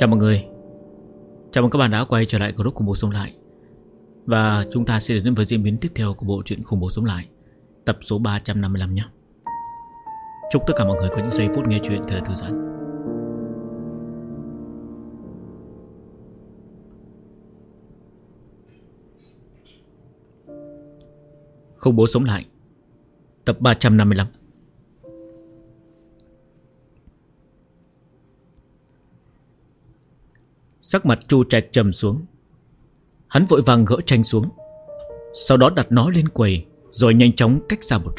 Chào mọi người. Chào mừng các bạn đã quay trở lại group Khủng Bố Sống Lại. Và chúng ta sẽ đến với diễn biến tiếp theo của bộ truyện Khủng Bố Sống Lại, tập số 355 nhé. Chúc tất cả mọi người có những giây phút nghe chuyện thật là thư giãn. Khủng Bố Sống Lại, tập 355. Sắc mặt Chu Trạch trầm xuống. Hắn vội vàng gỡ tranh xuống, sau đó đặt nó lên quầy, rồi nhanh chóng cách xa một chút.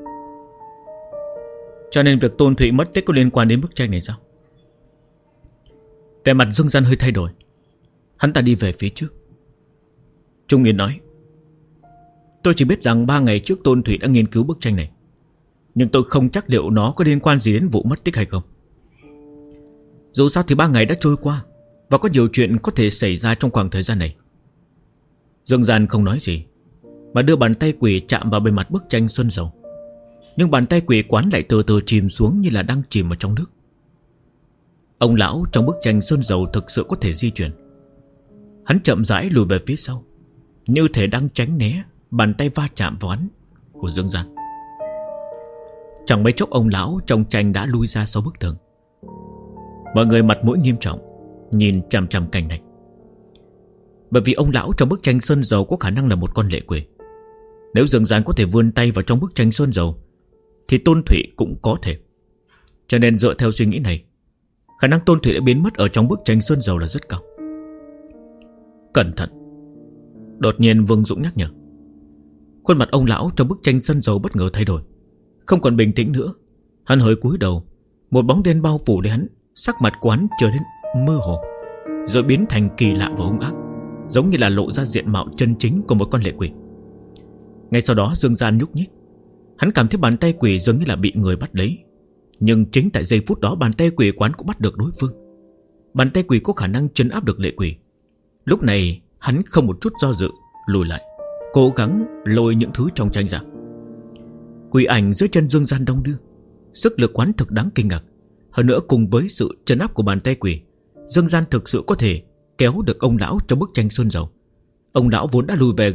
Cho nên việc Tôn Thụy mất tích có liên quan đến bức tranh này sao? Vẻ mặt Dương Gian hơi thay đổi. Hắn ta đi về phía trước. Trung Nghiên nói: Tôi chỉ biết rằng 3 ngày trước Tôn Thụy đã nghiên cứu bức tranh này, nhưng tôi không chắc liệu nó có liên quan gì đến vụ mất tích hay không. Dù sao thì 3 ngày đã trôi qua, và có nhiều chuyện có thể xảy ra trong khoảng thời gian này. Dương Gian không nói gì, mà đưa bàn tay quỷ chạm vào bề mặt bức tranh sơn dầu. Nhưng bàn tay quỷ quán lại từ từ chìm xuống như là đang chìm ở trong nước. Ông lão trong bức tranh sơn dầu thực sự có thể di chuyển. Hắn chậm rãi lùi về phía sau, như thể đang tránh né bàn tay va chạm vào hắn của Dương Gian. Chẳng mấy chốc ông lão trong tranh đã lui ra sau bức tường. Mọi người mặt mũi nghiêm trọng nhìn chằm chằm cảnh này, bởi vì ông lão trong bức tranh sơn dầu có khả năng là một con lệ quỷ. Nếu Dương Gian có thể vươn tay vào trong bức tranh sơn dầu, thì Tôn Thụy cũng có thể. Cho nên dựa theo suy nghĩ này, khả năng Tôn Thụy đã biến mất ở trong bức tranh sơn dầu là rất cao. Cẩn thận! Đột nhiên Vương Dũng nhắc nhở. Khuôn mặt ông lão trong bức tranh sơn dầu bất ngờ thay đổi, không còn bình tĩnh nữa. Hắn hơi cúi đầu, một bóng đen bao phủ lấy hắn. Sắc mặt của hắn trở nên mơ hồ, rồi biến thành kỳ lạ và hung ác, giống như là lộ ra diện mạo chân chính của một con lệ quỷ. Ngay sau đó Dương Gian nhúc nhích. Hắn cảm thấy bàn tay quỷ dường như là bị người bắt lấy. Nhưng chính tại giây phút đó, bàn tay quỷ quán cũng bắt được đối phương. Bàn tay quỷ có khả năng trấn áp được lệ quỷ. Lúc này hắn không một chút do dự lùi lại, cố gắng lôi những thứ trong tranh ra. Quỷ ảnh dưới chân Dương Gian đông đưa, sức lực quán thực đáng kinh ngạc. Hơn nữa cùng với sự trấn áp của bàn tay quỷ, Dương Gian thực sự có thể kéo được ông lão trong bức tranh sơn dầu. Ông lão vốn đã lùi về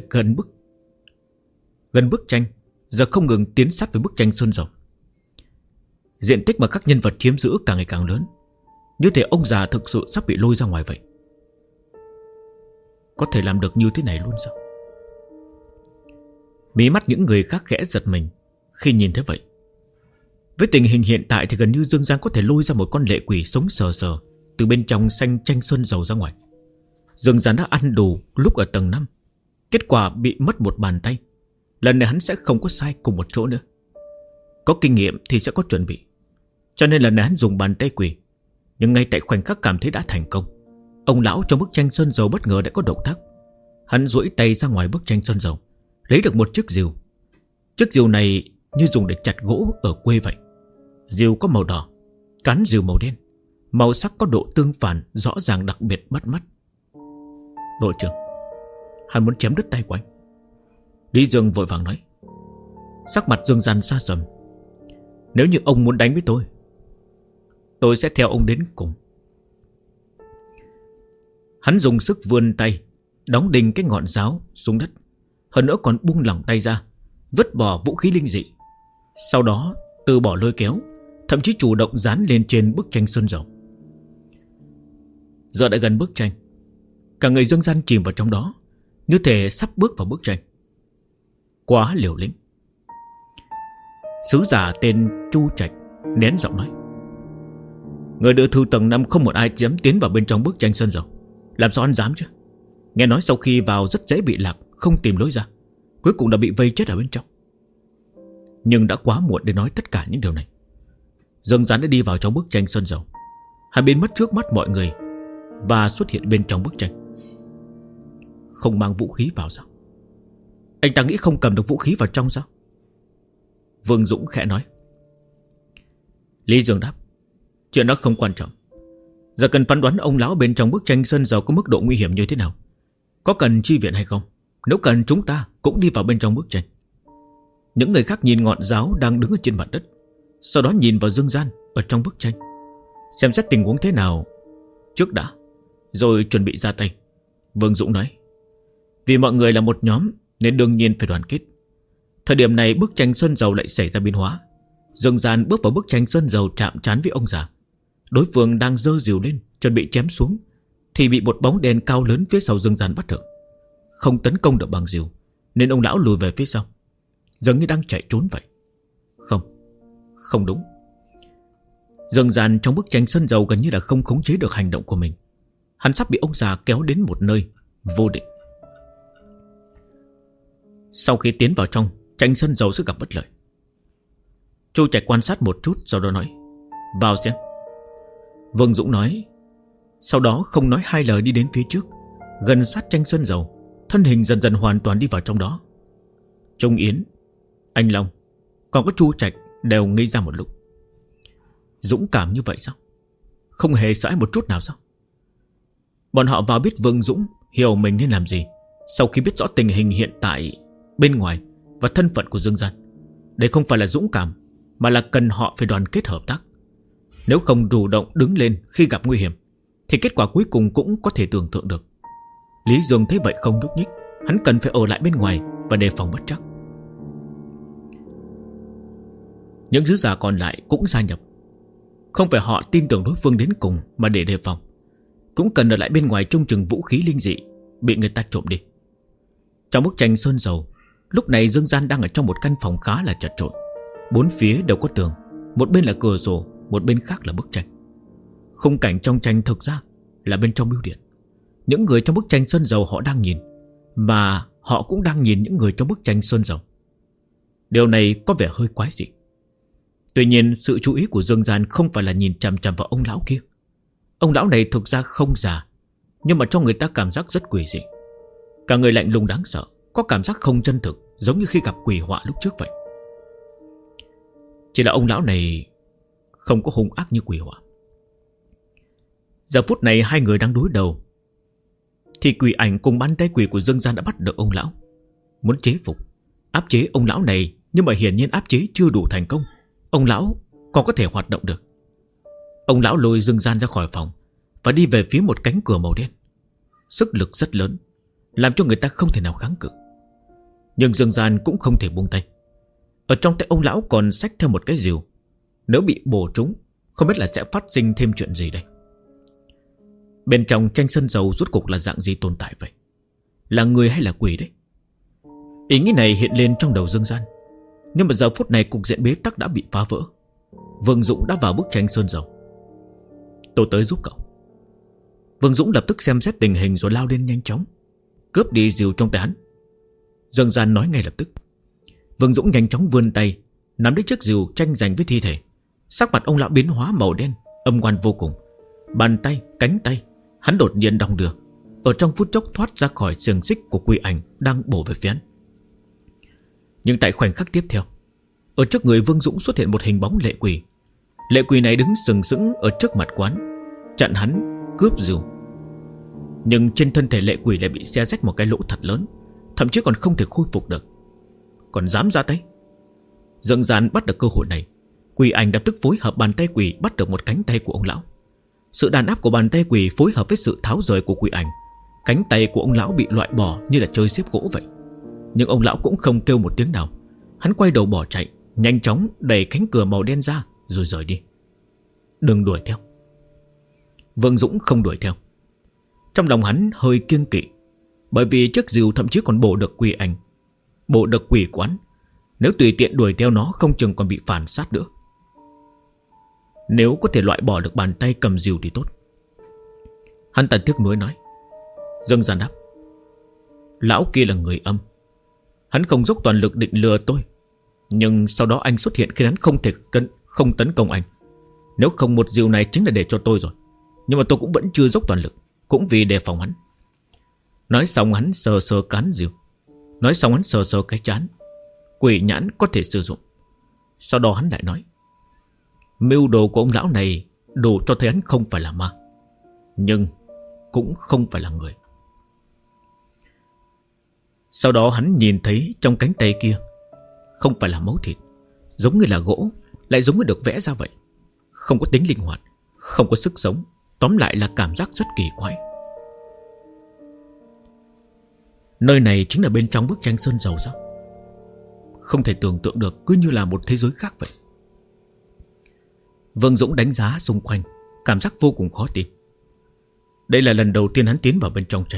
gần bức tranh, giờ không ngừng tiến sát với bức tranh sơn dầu. Diện tích mà các nhân vật chiếm giữ càng ngày càng lớn, như thể ông già thực sự sắp bị lôi ra ngoài vậy. Có thể làm được như thế này luôn sao? Mí mắt những người khác khẽ giật mình khi nhìn thấy vậy. Với tình hình hiện tại thì gần như Dương Gian có thể lôi ra một con lệ quỷ sống sờ sờ từ bên trong xanh tranh sơn dầu ra ngoài. Dương Gian đã ăn đủ lúc ở tầng 5, kết quả bị mất một bàn tay. Lần này hắn sẽ không có sai cùng một chỗ nữa. Có kinh nghiệm thì sẽ có chuẩn bị, cho nên lần này hắn dùng bàn tay quỷ. Nhưng ngay tại khoảnh khắc cảm thấy đã thành công, ông lão trong bức tranh sơn dầu bất ngờ đã có động tác. Hắn duỗi tay ra ngoài bức tranh sơn dầu, lấy được một chiếc rìu. Chiếc rìu này như dùng để chặt gỗ ở quê vậy. Rìu có màu đỏ, cán rìu màu đen, màu sắc có độ tương phản rõ ràng, đặc biệt bắt mắt. Đội trưởng, hắn muốn chém đứt tay của anh. Lý Dương vội vàng nói. Sắc mặt Dương Gian xa sầm. Nếu như ông muốn đánh với tôi sẽ theo ông đến cùng. Hắn dùng sức vươn tay, đóng đinh cái ngọn giáo xuống đất. Hơn nữa còn buông lỏng tay ra, vứt bỏ vũ khí linh dị. Sau đó từ bỏ lôi kéo, thậm chí chủ động dán lên trên bức tranh sơn dầu. Giờ đã gần bức tranh, cả người Dương Gian chìm vào trong đó, như thể sắp bước vào bức tranh. Quá liều lĩnh. Sứ giả tên Chu Trạch nén giọng nói. Người đưa thư tầng 5 không một ai dám tiến vào bên trong bức tranh sơn dầu. Làm sao anh dám chứ? Nghe nói sau khi vào rất dễ bị lạc, không tìm lối ra, cuối cùng đã bị vây chết ở bên trong. Nhưng đã quá muộn để nói tất cả những điều này. Dương Gian đã đi vào trong bức tranh sơn dầu. Hắn biến mất trước mắt mọi người và xuất hiện bên trong bức tranh. Không mang vũ khí vào sao? Anh ta nghĩ không cầm được vũ khí vào trong sao? Vương Dũng khẽ nói. Lý Dương đáp. Chuyện đó không quan trọng. Giờ cần phán đoán ông lão bên trong bức tranh sơn dầu có mức độ nguy hiểm như thế nào. Có cần chi viện hay không? Nếu cần chúng ta cũng đi vào bên trong bức tranh. Những người khác nhìn ngọn giáo đang đứng ở trên mặt đất, sau đó nhìn vào Dương Gian ở trong bức tranh, xem xét tình huống thế nào trước đã, rồi chuẩn bị ra tay. Vương Dũng nói: Vì mọi người là một nhóm nên đương nhiên phải đoàn kết. Thời điểm này bức tranh sơn dầu lại xảy ra biến hóa. Dương Gian bước vào bức tranh sơn dầu chạm trán với ông già. Đối phương đang giơ rìu lên chuẩn bị chém xuống, thì bị một bóng đen cao lớn phía sau Dương Gian bắt được. Không tấn công được bằng rìu, nên ông lão lùi về phía sau, giống như đang chạy trốn vậy. Không đúng. Dương Gian trong bức tranh sơn dầu gần như là không khống chế được hành động của mình. Hắn sắp bị ông già kéo đến một nơi vô định. Sau khi tiến vào trong, tranh sơn dầu sẽ gặp bất lợi. Chu Trạch quan sát một chút, sau đó nói: Vào xem. Vương Dũng nói. Sau đó không nói hai lời đi đến phía trước, gần sát tranh sơn dầu, thân hình dần dần hoàn toàn đi vào trong đó. Trung Yến, anh Long, còn có Chu Trạch đều ngây ra một lúc. Dũng cảm như vậy sao? Không hề sợ một chút nào sao? Bọn họ vào biết Vương Dũng hiểu mình nên làm gì. Sau khi biết rõ tình hình hiện tại bên ngoài và thân phận của Dương Gian, đây không phải là dũng cảm, mà là cần họ phải đoàn kết hợp tác. Nếu không chủ động đứng lên khi gặp nguy hiểm, thì kết quả cuối cùng cũng có thể tưởng tượng được. Lý Dương thấy vậy không nhúc nhích. Hắn cần phải ở lại bên ngoài và đề phòng bất trắc. Những sứ giả còn lại cũng gia nhập. Không phải họ tin tưởng đối phương đến cùng, mà để đề phòng. Cũng cần ở lại bên ngoài trông chừng vũ khí linh dị bị người ta trộm đi. Trong bức tranh sơn dầu, lúc này Dương Gian đang ở trong một căn phòng khá là chật chội. Bốn phía đều có tường, một bên là cửa sổ, một bên khác là bức tranh. Khung cảnh trong tranh thực ra là bên trong bưu điện. Những người trong bức tranh sơn dầu họ đang nhìn, mà họ cũng đang nhìn những người trong bức tranh sơn dầu. Điều này có vẻ hơi quái dị. Tuy nhiên sự chú ý của Dương Gian không phải là nhìn chằm chằm vào ông lão kia. Ông lão này thực ra không già, nhưng mà cho người ta cảm giác rất quỷ dị. Cả người lạnh lùng đáng sợ, có cảm giác không chân thực, giống như khi gặp quỷ họa lúc trước vậy. Chỉ là ông lão này không có hung ác như quỷ họa. Giờ phút này hai người đang đối đầu, thì quỷ ảnh cùng bàn tay quỷ của Dương Gian đã bắt được ông lão, muốn chế phục, áp chế ông lão này. Nhưng mà hiển nhiên áp chế chưa đủ thành công. Ông lão còn có thể hoạt động được. Ông lão lôi Dương Gian ra khỏi phòng và đi về phía một cánh cửa màu đen. Sức lực rất lớn, làm cho người ta không thể nào kháng cự. Nhưng Dương Gian cũng không thể buông tay. Ở trong tay ông lão còn xách theo một cái rìu. Nếu bị bổ trúng, không biết là sẽ phát sinh thêm chuyện gì đây. Bên trong tranh sơn dầu rốt cục là dạng gì tồn tại vậy? Là người hay là quỷ đấy? Ý nghĩ này hiện lên trong đầu Dương Gian. Nhưng mà giờ phút này cục diện bế tắc đã bị phá vỡ. Vương Dũng đã vào bức tranh sơn dầu. Tôi tới giúp cậu. Vương Dũng lập tức xem xét tình hình rồi lao lên nhanh chóng, cướp đi rìu trong tay hắn. Dương Gian nói ngay lập tức. Vương Dũng nhanh chóng vươn tay, nắm lấy chiếc rìu tranh giành với thi thể. Sắc mặt ông lão biến hóa màu đen, âm ngoan vô cùng. Bàn tay, cánh tay hắn đột nhiên đong đưa, ở trong phút chốc thoát ra khỏi xiềng xích của quỷ ảnh đang bổ về phía hắn. Nhưng tại khoảnh khắc tiếp theo, ở trước người Vương Dũng xuất hiện một hình bóng lệ quỷ. Lệ quỷ này đứng sừng sững ở trước mặt quán, chặn hắn cướp rìu. Nhưng trên thân thể lệ quỷ lại bị xé rách một cái lỗ thật lớn, thậm chí còn không thể khôi phục được. Còn dám ra tay? Dương Gian bắt được cơ hội này, quỷ ảnh lập tức phối hợp bàn tay quỷ bắt được một cánh tay của ông lão. Sự đàn áp của bàn tay quỷ phối hợp với sự tháo rời của quỷ ảnh, cánh tay của ông lão bị loại bỏ như là chơi xếp gỗ vậy. Nhưng ông lão cũng không kêu một tiếng nào. Hắn quay đầu bỏ chạy, nhanh chóng đẩy cánh cửa màu đen ra rồi rời đi. Đừng đuổi theo. Vương Dũng không đuổi theo. Trong lòng hắn hơi kiêng kỵ, bởi vì chiếc rìu thậm chí còn bổ được quỷ ảnh, bổ được quỷ quán. Nếu tùy tiện đuổi theo nó, không chừng còn bị phản sát nữa. Nếu có thể loại bỏ được bàn tay cầm rìu thì tốt. Hắn ta tiếc nuối nói. Dương Gian đáp. Lão kia là người âm. Hắn không dốc toàn lực định lừa tôi, nhưng sau đó anh xuất hiện khiến hắn không tấn công anh. Nếu không một rìu này chính là để cho tôi rồi. Nhưng mà tôi cũng vẫn chưa dốc toàn lực, cũng vì đề phòng hắn. Nói xong hắn sờ sờ cán rìu. Nói xong hắn sờ sờ cái trán. Quỷ nhãn có thể sử dụng. Sau đó hắn lại nói. Mưu đồ của ông lão này đủ cho thấy hắn không phải là ma, nhưng cũng không phải là người. Sau đó hắn nhìn thấy trong cánh tay kia không phải là máu thịt, giống như là gỗ, lại giống như được vẽ ra vậy. Không có tính linh hoạt, không có sức sống, Tóm lại là cảm giác rất kỳ quái. Nơi này chính là bên trong bức tranh sơn dầu sao? Không thể tưởng tượng được, cứ như là một thế giới khác vậy. Vương Dũng đánh giá xung quanh, cảm giác vô cùng khó tin. Đây là lần đầu tiên hắn tiến vào bên trong tranh.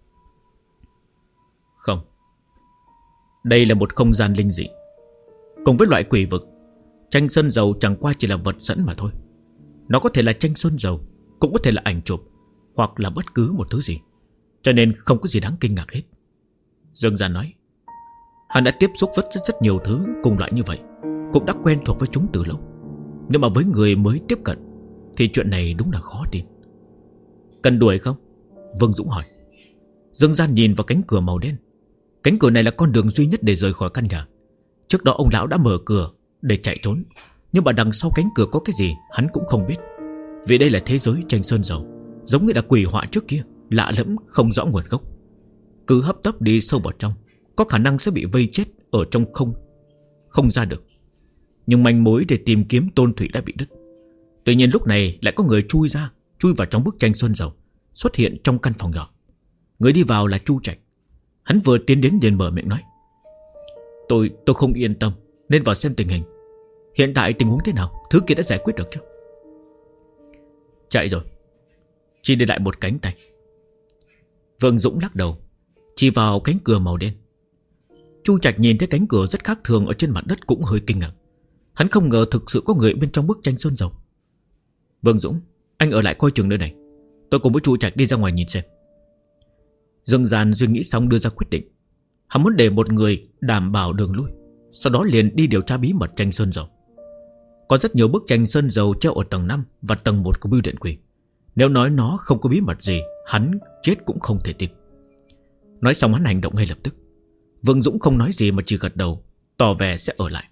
Không, đây là một không gian linh dị. Cùng với loại quỷ vực, tranh sơn dầu chẳng qua chỉ là vật dẫn mà thôi. Nó có thể là tranh sơn dầu, cũng có thể là ảnh chụp, hoặc là bất cứ một thứ gì. Cho nên không có gì đáng kinh ngạc hết. Dương Gian nói, hắn đã tiếp xúc với rất nhiều thứ cùng loại như vậy, cũng đã quen thuộc với chúng từ lâu. Nhưng mà với người mới tiếp cận thì chuyện này đúng là khó tin. Cần đuổi không? Vương Dũng hỏi. Dương Gian nhìn vào cánh cửa màu đen. Cánh cửa này là con đường duy nhất để rời khỏi căn nhà. Trước đó ông lão đã mở cửa để chạy trốn, nhưng mà đằng sau cánh cửa có cái gì hắn cũng không biết. Vì đây là thế giới tranh sơn dầu, giống như là quỷ họa trước kia, lạ lẫm không rõ nguồn gốc. Cứ hấp tấp đi sâu vào trong, có khả năng sẽ bị vây chết ở trong không ra được. Nhưng manh mối để tìm kiếm Tôn Thủy đã bị đứt. Tuy nhiên lúc này lại có người chui vào trong bức tranh sơn dầu, xuất hiện trong căn phòng nhỏ. Người đi vào là Chu Trạch. Hắn vừa tiến đến liền mở miệng nói, Tôi không yên tâm nên vào xem tình hình. Hiện tại tình huống thế nào? Thứ kia đã giải quyết được chưa? Chạy rồi, chỉ để lại một cánh tay. Vương Dũng lắc đầu, chỉ vào cánh cửa màu đen. Chu Trạch nhìn thấy cánh cửa rất khác thường ở trên mặt đất cũng hơi kinh ngạc. Hắn không ngờ thực sự có người bên trong bức tranh sơn dầu. Vương Dũng, anh ở lại coi chừng nơi này, tôi cùng với Chu Trạch đi ra ngoài nhìn xem. Dương Gian suy nghĩ xong đưa ra quyết định. Hắn muốn để một người đảm bảo đường lui, sau đó liền đi điều tra bí mật tranh sơn dầu. Có rất nhiều bức tranh sơn dầu treo ở tầng 5 và tầng 1 của bưu điện quỷ. Nếu nói nó không có bí mật gì, hắn chết cũng không thể tin. Nói xong hắn hành động ngay lập tức. Vương Dũng không nói gì mà chỉ gật đầu, tỏ vẻ sẽ ở lại.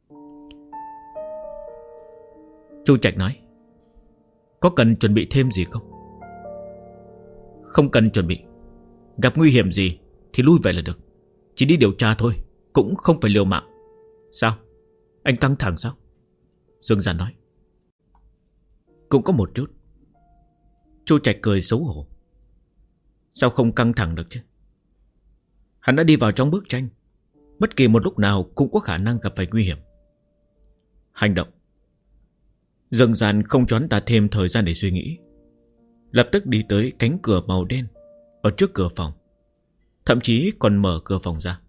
Chu Trạch nói, có cần chuẩn bị thêm gì không? Không cần chuẩn bị. Gặp nguy hiểm gì thì lui về là được. Chỉ đi điều tra thôi, cũng không phải liều mạng. Sao? Anh căng thẳng sao? Dương Gian nói. Cũng có một chút. Chu Trạch cười xấu hổ. Sao không căng thẳng được chứ? Hắn đã đi vào trong bức tranh, bất kỳ một lúc nào cũng có khả năng gặp phải nguy hiểm. Hành động. Dương Gian không cho hắn ta thêm thời gian để suy nghĩ, lập tức đi tới cánh cửa màu đen ở trước cửa phòng, thậm chí còn mở cửa phòng ra.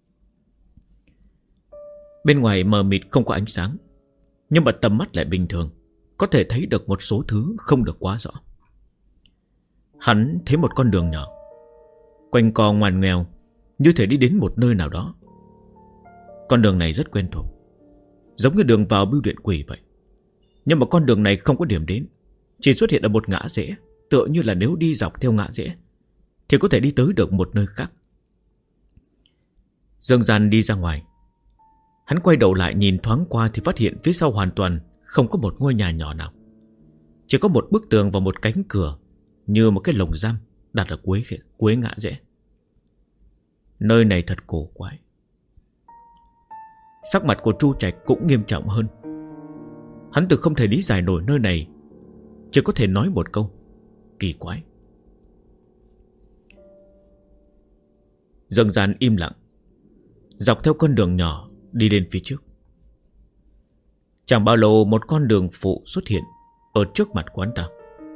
Bên ngoài mờ mịt không có ánh sáng, nhưng mà tầm mắt lại bình thường, có thể thấy được một số thứ không được quá rõ. Hắn thấy một con đường nhỏ, quanh co ngoằn ngoèo, như thể đi đến một nơi nào đó. Con đường này rất quen thuộc, giống như đường vào bưu điện quỷ vậy. Nhưng mà con đường này không có điểm đến, chỉ xuất hiện ở một ngã rẽ, tựa như là nếu đi dọc theo ngã rẽ thì có thể đi tới được một nơi khác. Dương Gian đi ra ngoài. Hắn quay đầu lại nhìn thoáng qua thì phát hiện phía sau hoàn toàn không có một ngôi nhà nhỏ nào. Chỉ có một bức tường và một cánh cửa, như một cái lồng giam đặt ở cuối ngã rẽ. Nơi này thật cổ quái. Sắc mặt của Chu Trạch cũng nghiêm trọng hơn. Hắn từ không thể lý giải nổi nơi này, chỉ có thể nói một câu: kỳ quái. Dương Gian im lặng, dọc theo con đường nhỏ đi lên phía trước. Chẳng bao lâu một con đường phụ xuất hiện ở trước mặt của hắn ta.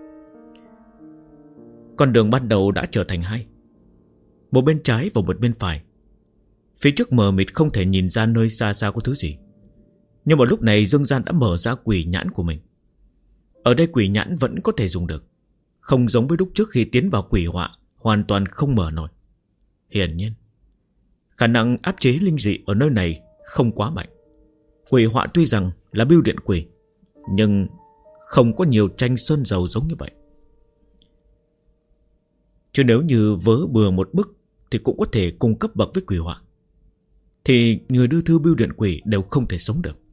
Con đường ban đầu đã trở thành hai, một bên trái và một bên phải. Phía trước mờ mịt không thể nhìn ra nơi xa xa có thứ gì. Nhưng mà lúc này Dương Gian đã mở ra quỷ nhãn của mình. Ở đây quỷ nhãn vẫn có thể dùng được, không giống với lúc trước khi tiến vào quỷ họa, hoàn toàn không mở nổi. Hiển nhiên khả năng áp chế linh dị ở nơi này không quá mạnh. Quỷ họa tuy rằng là bưu điện quỷ, nhưng không có nhiều tranh sơn dầu giống như vậy. Chứ nếu như vớ bừa một bức thì cũng có thể cùng cấp bậc với quỷ họa, thì người đưa thư bưu điện quỷ đều không thể sống được.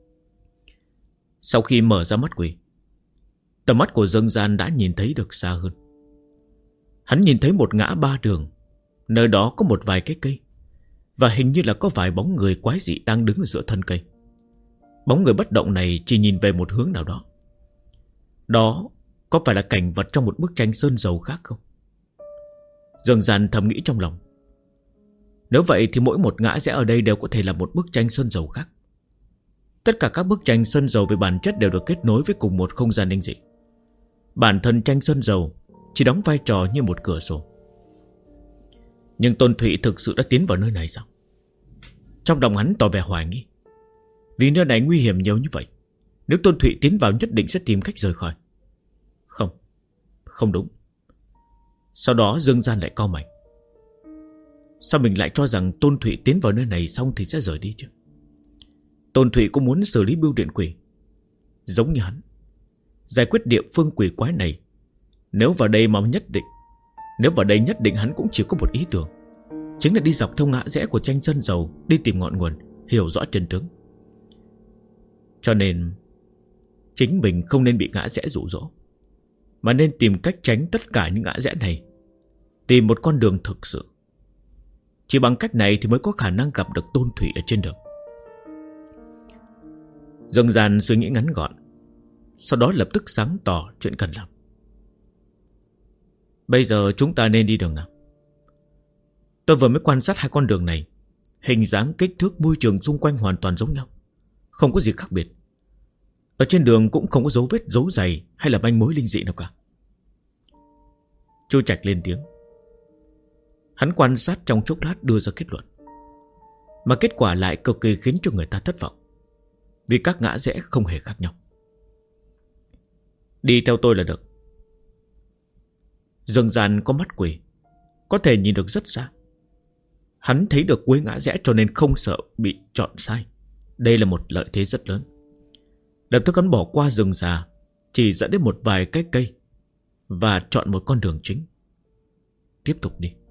Sau khi mở ra mắt quỷ, tầm mắt của Dương Gian đã nhìn thấy được xa hơn. Hắn nhìn thấy một ngã ba đường, nơi đó có một vài cái cây, và hình như là có vài bóng người quái dị đang đứng ở giữa thân cây. Bóng người bất động này chỉ nhìn về một hướng nào đó. Đó có phải là cảnh vật trong một bức tranh sơn dầu khác không? Dương Gian thầm nghĩ trong lòng. Nếu vậy thì mỗi một ngã rẽ ở đây đều có thể là một bức tranh sơn dầu khác. Tất cả các bức tranh sơn dầu về bản chất đều được kết nối với cùng một không gian linh dị. Bản thân tranh sơn dầu chỉ đóng vai trò như một cửa sổ. Nhưng Tôn Thụy thực sự đã tiến vào nơi này sao? Trong lòng hắn tỏ vẻ hoài nghi. Vì nơi này nguy hiểm nhiều như vậy, nếu Tôn Thụy tiến vào nhất định sẽ tìm cách rời khỏi. Không đúng. Sau đó Dương Gian lại cau mày. Sao mình lại cho rằng Tôn Thụy tiến vào nơi này xong thì sẽ rời đi chứ? Tôn Thụy cũng muốn xử lý bưu điện quỷ, giống như hắn, giải quyết địa phương quỷ quái này. Nếu vào đây nhất định hắn cũng chỉ có một ý tưởng, chính là đi dọc theo ngã rẽ của tranh sơn dầu, đi tìm ngọn nguồn, hiểu rõ chân tướng. Cho nên chính mình không nên bị ngã rẽ dụ dỗ, mà nên tìm cách tránh tất cả những ngã rẽ này, tìm một con đường thực sự. Chỉ bằng cách này thì mới có khả năng gặp được Tôn Thụy ở trên đường. Dương Gian suy nghĩ ngắn gọn, sau đó lập tức sáng tỏ chuyện cần làm. Bây giờ chúng ta nên đi đường nào? Tôi vừa mới quan sát hai con đường này, hình dáng, kích thước, môi trường xung quanh hoàn toàn giống nhau, không có gì khác biệt. Ở trên đường cũng không có dấu vết dấu giày hay là manh mối linh dị nào cả. Chu Trạch lên tiếng. Hắn quan sát trong chốc lát đưa ra kết luận, mà kết quả lại cực kỳ khiến cho người ta thất vọng, vì các ngã rẽ không hề khác nhau. Đi theo tôi là được. Dương Gian có mắt quỷ, có thể nhìn được rất xa. Hắn thấy được cuối ngã rẽ cho nên không sợ bị chọn sai. Đây là một lợi thế rất lớn. Lập tức hắn bỏ qua rừng già, chỉ dẫn đến một vài cái cây và chọn một con đường chính. Tiếp tục đi.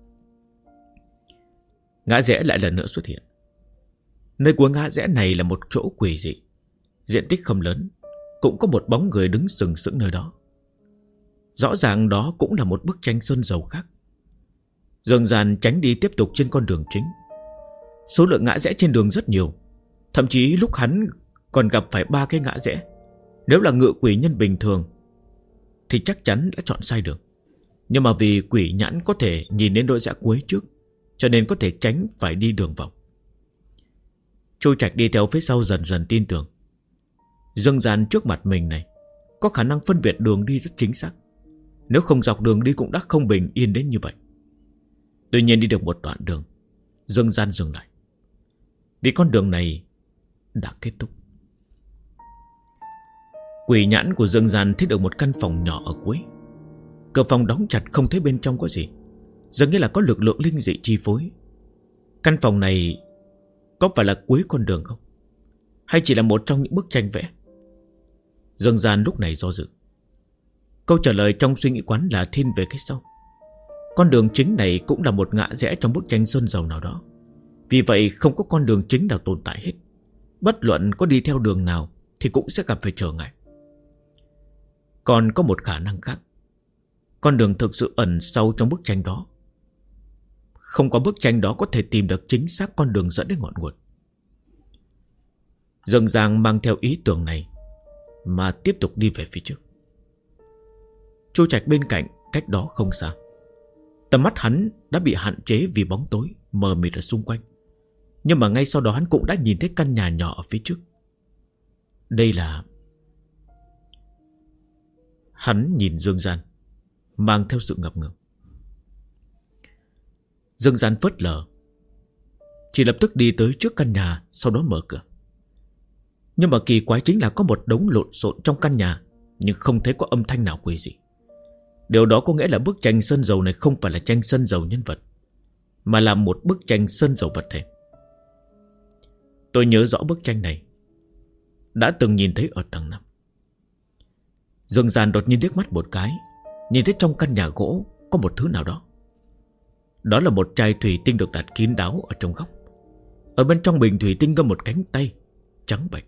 Ngã rẽ lại lần nữa xuất hiện. Nơi cuối ngã rẽ này là một chỗ quỷ dị, diện tích không lớn, cũng có một bóng người đứng sừng sững nơi đó. Rõ ràng đó cũng là một bức tranh sơn dầu khác. Dương Gian tránh đi tiếp tục trên con đường chính. Số lượng ngã rẽ trên đường rất nhiều, thậm chí lúc hắn còn gặp phải 3 cái ngã rẽ. Nếu là ngựa quỷ nhân bình thường thì chắc chắn đã chọn sai đường, nhưng mà vì quỷ nhãn có thể nhìn đến đôi rẽ cuối trước, cho nên có thể tránh phải đi đường vòng. Chu Trạch đi theo phía sau dần dần tin tưởng Dương Gian trước mặt mình này có khả năng phân biệt đường đi rất chính xác. Nếu không dọc đường đi cũng đã không bình yên đến như vậy. Tuy nhiên đi được một đoạn đường, Dương Gian dừng lại, vì con đường này đã kết thúc. Quỷ nhãn của Dương Gian thấy được một căn phòng nhỏ ở cuối. Cửa phòng đóng chặt, không thấy bên trong có gì, dường như là có lực lượng linh dị chi phối. Căn phòng này có phải là cuối con đường không, hay chỉ là một trong những bức tranh vẽ? Dương Gian lúc này do dự. Câu trả lời trong suy nghĩ quán là thiên về cái sau. Con đường chính này cũng là một ngã rẽ trong bức tranh sơn dầu nào đó. Vì vậy không có con đường chính nào tồn tại hết. Bất luận có đi theo đường nào thì cũng sẽ gặp phải trở ngại. Còn có một khả năng khác, con đường thực sự ẩn sâu trong bức tranh đó. Không có bức tranh đó có thể tìm được chính xác con đường dẫn đến ngọn nguồn. Dương Giang mang theo ý tưởng này mà tiếp tục đi về phía trước. Chu Trạch bên cạnh, cách đó không xa. Tầm mắt hắn đã bị hạn chế vì bóng tối mờ mịt ở xung quanh. Nhưng mà ngay sau đó hắn cũng đã nhìn thấy căn nhà nhỏ ở phía trước. Đây là... Hắn nhìn Dương Gian, mang theo sự ngập ngừng. Dương Gian phớt lờ, chỉ lập tức đi tới trước căn nhà, sau đó mở cửa. Nhưng mà kỳ quái chính là có một đống lộn xộn trong căn nhà, nhưng không thấy có âm thanh nào quỷ dị. Điều đó có nghĩa là bức tranh sơn dầu này không phải là tranh sơn dầu nhân vật, mà là một bức tranh sơn dầu vật thể. Tôi nhớ rõ bức tranh này, đã từng nhìn thấy ở tầng 5. Dương Gian đột nhiên liếc mắt một cái, nhìn thấy trong căn nhà gỗ có một thứ nào đó. Đó là một chai thủy tinh được đặt kín đáo ở trong góc. Ở bên trong bình thủy tinh có một cánh tay trắng bệch,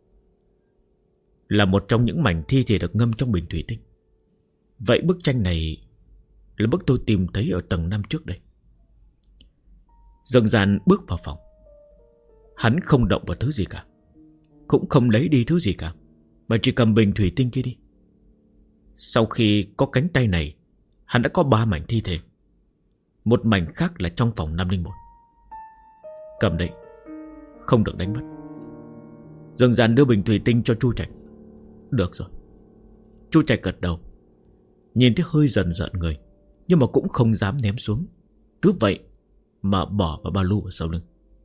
là một trong những mảnh thi thể được ngâm trong bình thủy tinh. Vậy bức tranh này là bức tôi tìm thấy ở tầng 5 trước đây. Dương Gian bước vào phòng. Hắn không động vào thứ gì cả, cũng không lấy đi thứ gì cả, mà chỉ cầm bình thủy tinh kia đi. Sau khi có cánh tay này, hắn đã có 3 mảnh thi thể. Một mảnh khác là trong phòng 501. Cầm đấy, không được đánh mất. Dương Gian đưa bình thủy tinh cho Chu Trạch. Được rồi. Chu Trạch gật đầu. Nhìn thấy hơi dần giận người, nhưng mà cũng không dám ném xuống. Cứ vậy mà bỏ vào ba lô ở sau lưng.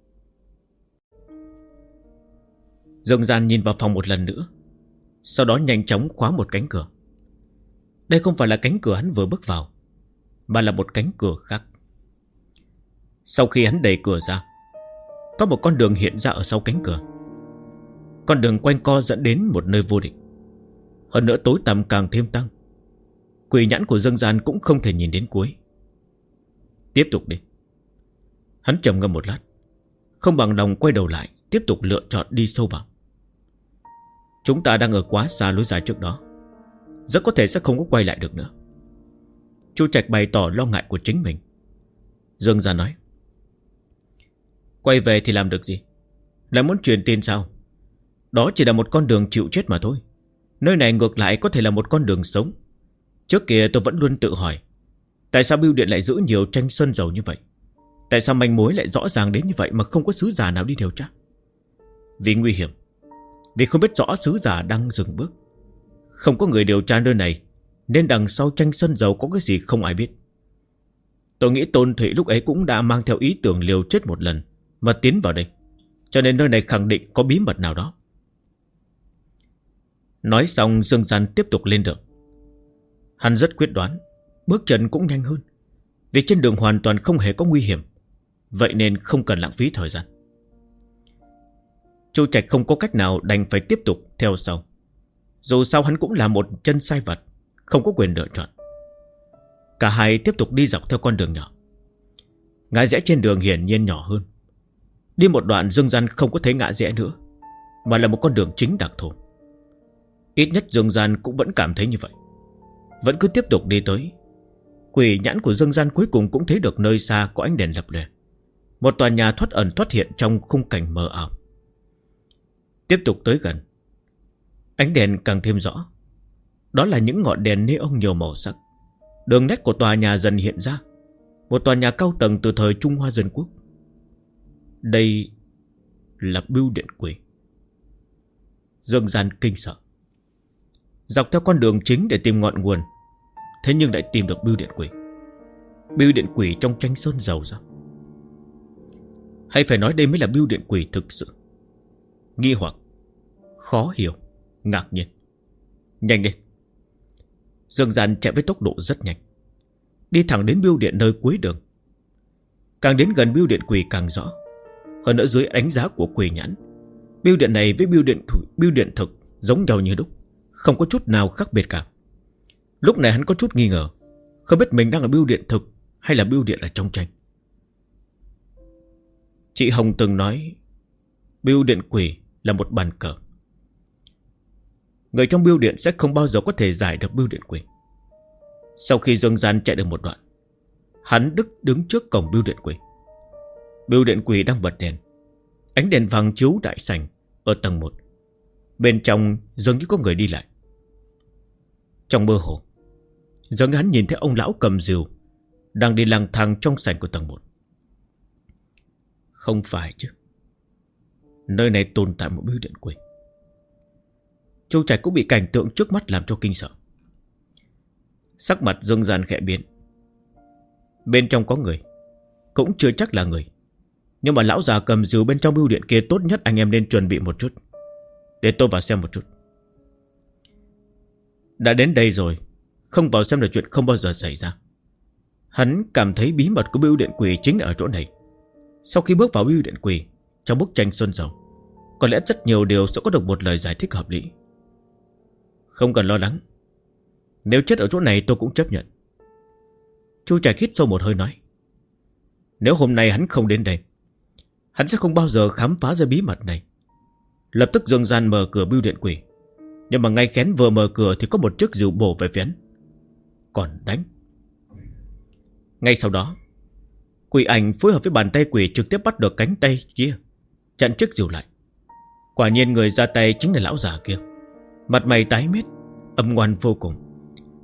Dương Gian nhìn vào phòng một lần nữa, sau đó nhanh chóng khóa một cánh cửa. Đây không phải là cánh cửa hắn vừa bước vào, mà là một cánh cửa khác. Sau khi hắn đẩy cửa ra, có một con đường hiện ra ở sau cánh cửa. Con đường quanh co dẫn đến một nơi vô định. Hơn nữa tối tăm càng thêm tăng. Quỷ nhãn của Dương Gian cũng không thể nhìn đến cuối. Tiếp tục đi. Hắn trầm ngâm một lát, không bằng lòng quay đầu lại, tiếp tục lựa chọn đi sâu vào. Chúng ta đang ở quá xa lối ra trước đó, rất có thể sẽ không có quay lại được nữa. Chu Trạch bày tỏ lo ngại của chính mình. Dương Gian nói: quay về thì làm được gì? Lại muốn truyền tin sao? Đó chỉ là một con đường chịu chết mà thôi. Nơi này ngược lại có thể là một con đường sống. Trước kia tôi vẫn luôn tự hỏi, tại sao bưu điện lại giữ nhiều tranh sơn dầu như vậy? Tại sao manh mối lại rõ ràng đến như vậy mà không có sứ giả nào đi điều tra? Vì nguy hiểm, vì không biết rõ sứ giả đang dừng bước. Không có người điều tra nơi này, nên đằng sau tranh sơn dầu có cái gì không ai biết. Tôi nghĩ Tôn Thụy lúc ấy cũng đã mang theo ý tưởng liều chết một lần mà tiến vào đây, cho nên nơi này khẳng định có bí mật nào đó. Nói xong, Dương Gian tiếp tục lên đường. Hắn rất quyết đoán, bước chân cũng nhanh hơn, vì trên đường hoàn toàn không hề có nguy hiểm. Vậy nên không cần lãng phí thời gian. Chu Trạch không có cách nào, đành phải tiếp tục theo sau. Dù sao hắn cũng là một chân sai vặt, không có quyền lựa chọn. Cả hai tiếp tục đi dọc theo con đường nhỏ. Ngã rẽ trên đường hiển nhiên nhỏ hơn. Đi một đoạn, Dương Gian không có thấy ngã rẽ nữa, mà là một con đường chính đặc thù. Ít nhất Dương Gian cũng vẫn cảm thấy như vậy. Vẫn cứ tiếp tục đi tới. Quỷ nhãn của Dương Gian cuối cùng cũng thấy được nơi xa có ánh đèn lập lòe. Một tòa nhà thoát ẩn thoát hiện trong khung cảnh mờ ảo. Tiếp tục tới gần, ánh đèn càng thêm rõ. Đó là những ngọn đèn neon nhiều màu sắc. Đường nét của tòa nhà dần hiện ra. Một tòa nhà cao tầng từ thời Trung Hoa Dân Quốc. Đây là bưu điện quỷ. Dương Gian kinh sợ. Dọc theo con đường chính để tìm ngọn nguồn, thế nhưng lại tìm được bưu điện quỷ. Bưu điện quỷ trong tranh sơn dầu sao? Hay phải nói đây mới là bưu điện quỷ thực sự? Nghi hoặc, khó hiểu, ngạc nhiên. Nhanh lên. Dương Gian chạy với tốc độ rất nhanh, đi thẳng đến bưu điện nơi cuối đường. Càng đến gần bưu điện quỷ càng rõ. Hơn nữa dưới đánh giá của quỷ nhãn, bưu điện này với bưu điện thực giống nhau như đúc, không có chút nào khác biệt cả. Lúc này hắn có chút nghi ngờ, không biết mình đang ở bưu điện thực hay là bưu điện ở trong tranh. Chị Hồng từng nói bưu điện quỷ là một bàn cờ. Người trong bưu điện sẽ không bao giờ có thể giải được bưu điện quỷ. Sau khi Dương Gian chạy được một đoạn, hắn đứng trước cổng bưu điện quỷ. Bưu điện quỷ đang bật đèn. Ánh đèn vàng chiếu đại sảnh ở tầng 1. Bên trong dường như có người đi lại. Trong mơ hồ, dường như hắn nhìn thấy ông lão cầm rìu đang đi lang thang trong sảnh của tầng 1. Không phải chứ, nơi này tồn tại một bưu điện quỷ. Chu Trạch cũng bị cảnh tượng trước mắt làm cho kinh sợ. Sắc mặt Dương Gian khẽ biến. Bên trong có người, cũng chưa chắc là người. Nhưng mà lão già cầm rìu bên trong bưu điện kia, tốt nhất anh em nên chuẩn bị một chút. Để tôi vào xem một chút. Đã đến đây rồi, không vào xem là chuyện không bao giờ xảy ra. Hắn cảm thấy bí mật của bưu điện quỷ chính là ở chỗ này. Sau khi bước vào bưu điện quỷ, trong bức tranh sơn dầu, có lẽ rất nhiều điều sẽ có được một lời giải thích hợp lý. Không cần lo lắng, nếu chết ở chỗ này tôi cũng chấp nhận. Chu Trạch hít sâu một hơi nói. Nếu hôm nay hắn không đến đây, hắn sẽ không bao giờ khám phá ra bí mật này. Lập tức Dương Gian mở cửa bưu điện quỷ. Nhưng mà ngay khén vừa mở cửa thì có một chiếc rìu bổ về phía hắn. Còn đánh. Ngay sau đó, quỷ ảnh phối hợp với bàn tay quỷ trực tiếp bắt được cánh tay kia, chặn chiếc rìu lại. Quả nhiên người ra tay chính là lão già kia. Mặt mày tái mét, âm ngoan vô cùng.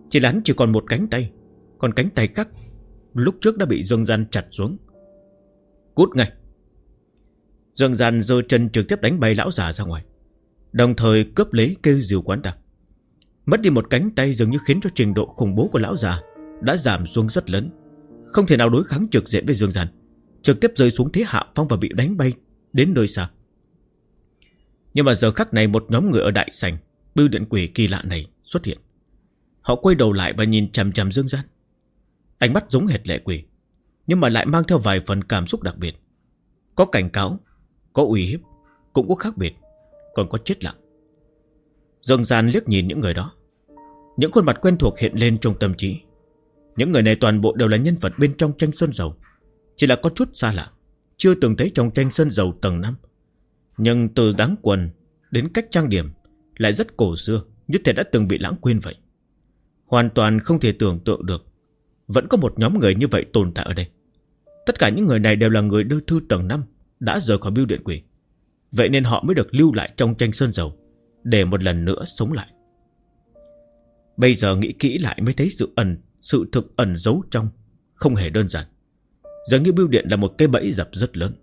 Chỉ là hắn chỉ còn một cánh tay, còn cánh tay khác lúc trước đã bị Dương Gian chặt xuống. Cút ngay! Dương Gian giơ chân trực tiếp đánh bay lão già ra ngoài, đồng thời cướp lấy cây diều quán ta. Mất đi một cánh tay dường như khiến cho trình độ khủng bố của lão già đã giảm xuống rất lớn, không thể nào đối kháng trực diện với Dương Gian, trực tiếp rơi xuống thế hạ phong và bị đánh bay đến nơi xa. Nhưng mà giờ khắc này một nhóm người ở đại sảnh bưu điện quỷ kỳ lạ này xuất hiện. Họ quay đầu lại và nhìn chằm chằm Dương Gian. Ánh mắt giống hệt lệ quỷ, nhưng mà lại mang theo vài phần cảm xúc đặc biệt. Có cảnh cáo, có uy hiếp, cũng có khác biệt, còn có chết lặng. Dương Gian liếc nhìn những người đó. Những khuôn mặt quen thuộc hiện lên trong tâm trí. Những người này toàn bộ đều là nhân vật bên trong tranh sơn dầu, chỉ là có chút xa lạ, chưa từng thấy trong tranh sơn dầu tầng 5. Nhưng từ dáng quần đến cách trang điểm lại rất cổ xưa, như thể đã từng bị lãng quên vậy. Hoàn toàn không thể tưởng tượng được vẫn có một nhóm người như vậy tồn tại ở đây. Tất cả những người này đều là người đưa thư tầng 5 đã rời khỏi bưu điện quỷ. Vậy nên họ mới được lưu lại trong tranh sơn dầu để một lần nữa sống lại. Bây giờ nghĩ kỹ lại mới thấy sự thực ẩn giấu trong không hề đơn giản. Dường như bưu điện là một cái bẫy dập rất lớn.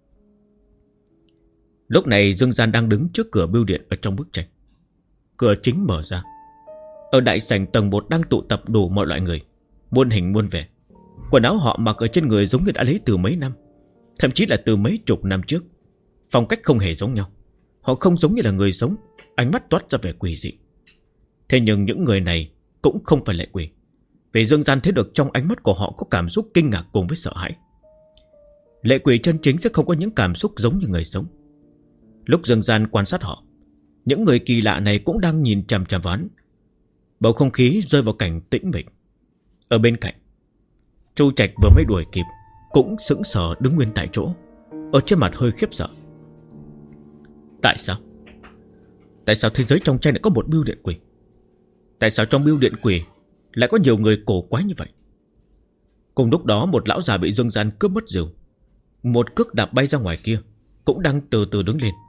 Lúc này Dương Gian đang đứng trước cửa bưu điện ở trong bức tranh. Cửa chính mở ra. Ở đại sảnh tầng 1 đang tụ tập đủ mọi loại người, muôn hình muôn vẻ. Quần áo họ mặc ở trên người giống như đã lấy từ mấy năm, thậm chí là từ mấy chục năm trước. Phong cách không hề giống nhau. Họ không giống như là người sống, ánh mắt toát ra vẻ quỷ dị. Thế nhưng những người này cũng không phải lệ quỷ, vì Dương Gian thấy được trong ánh mắt của họ có cảm xúc kinh ngạc cùng với sợ hãi. Lệ quỷ chân chính sẽ không có những cảm xúc giống như người sống. Lúc Dương Gian quan sát họ, những người kỳ lạ này cũng đang nhìn chằm chằm vào hắn. Bầu không khí rơi vào cảnh tĩnh mịch. Ở bên cạnh, Chu Trạch vừa mới đuổi kịp cũng sững sờ đứng nguyên tại chỗ, ở trên mặt hơi khiếp sợ. Tại sao? Tại sao thế giới trong tranh lại có một bưu điện quỷ? Tại sao trong bưu điện quỷ lại có nhiều người cổ quái như vậy? Cùng lúc đó một lão già bị Dương Gian cướp mất rìu, một cước đạp bay ra ngoài kia, cũng đang từ từ đứng lên.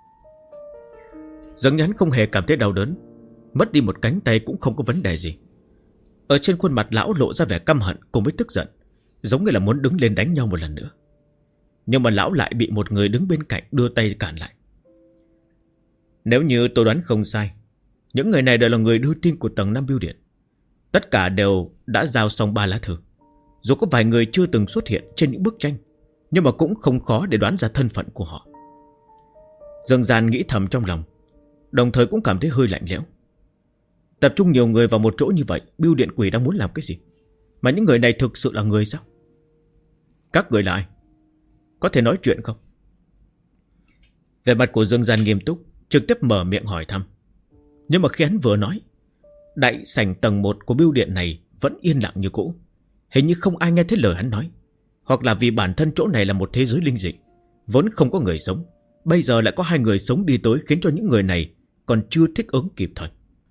Dường như hắn không hề cảm thấy đau đớn, mất đi một cánh tay cũng không có vấn đề gì. Ở trên khuôn mặt lão lộ ra vẻ căm hận cùng với tức giận, giống như là muốn đứng lên đánh nhau một lần nữa. Nhưng mà lão lại bị một người đứng bên cạnh đưa tay cản lại. Nếu như tôi đoán không sai, những người này đều là người đưa tin của tầng 5 bưu điện. Tất cả đều đã giao xong 3 lá thư. Dù có vài người chưa từng xuất hiện trên những bức tranh, nhưng mà cũng không khó để đoán ra thân phận của họ. Dương Gian nghĩ thầm trong lòng, đồng thời cũng cảm thấy hơi lạnh lẽo. Tập trung nhiều người vào một chỗ như vậy, bưu điện quỷ đang muốn làm cái gì? Mà những người này thực sự là người sao? Các người là ai? Có thể nói chuyện không? Vẻ mặt của Dương Gian nghiêm túc, trực tiếp mở miệng hỏi thăm. Nhưng mà khi hắn vừa nói, đại sảnh tầng 1 của bưu điện này vẫn yên lặng như cũ. Hình như không ai nghe thấy lời hắn nói. Hoặc là vì bản thân chỗ này là một thế giới linh dị, vốn không có người sống, bây giờ lại có 2 người sống đi tới, khiến cho những người này còn chưa thích ứng kịp thời.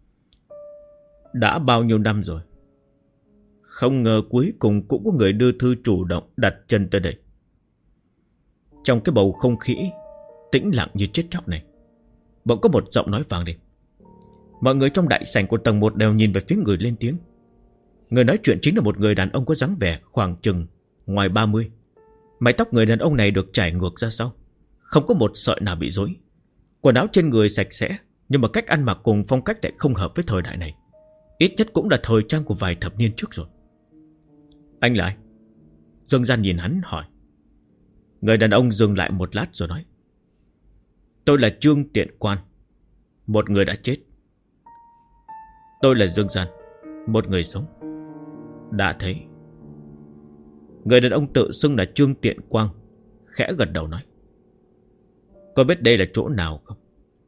Đã bao nhiêu năm rồi, không ngờ cuối cùng cũng có người đưa thư chủ động đặt chân tới đây. Trong cái bầu không khí tĩnh lặng như chết chóc này, bỗng có một giọng nói vang lên. Mọi người trong đại sảnh của tầng 1 đều nhìn về phía người lên tiếng. Người nói chuyện chính là một người đàn ông có dáng vẻ khoảng chừng ngoài 30. Mái tóc người đàn ông này được trải ngược ra sau, không có một sợi nào bị rối. Quần áo trên người sạch sẽ, nhưng mà cách ăn mặc cùng phong cách lại không hợp với thời đại này. Ít nhất cũng là thời trang của vài thập niên trước rồi. Anh là ai? Dương Gian nhìn hắn hỏi. Người đàn ông dừng lại một lát rồi nói. Tôi là Trương Tiện Quan, một người đã chết. Tôi là Dương Gian, một người sống. Đã thấy. Người đàn ông tự xưng là Trương Tiện Quang, khẽ gật đầu nói. Có biết đây là chỗ nào không?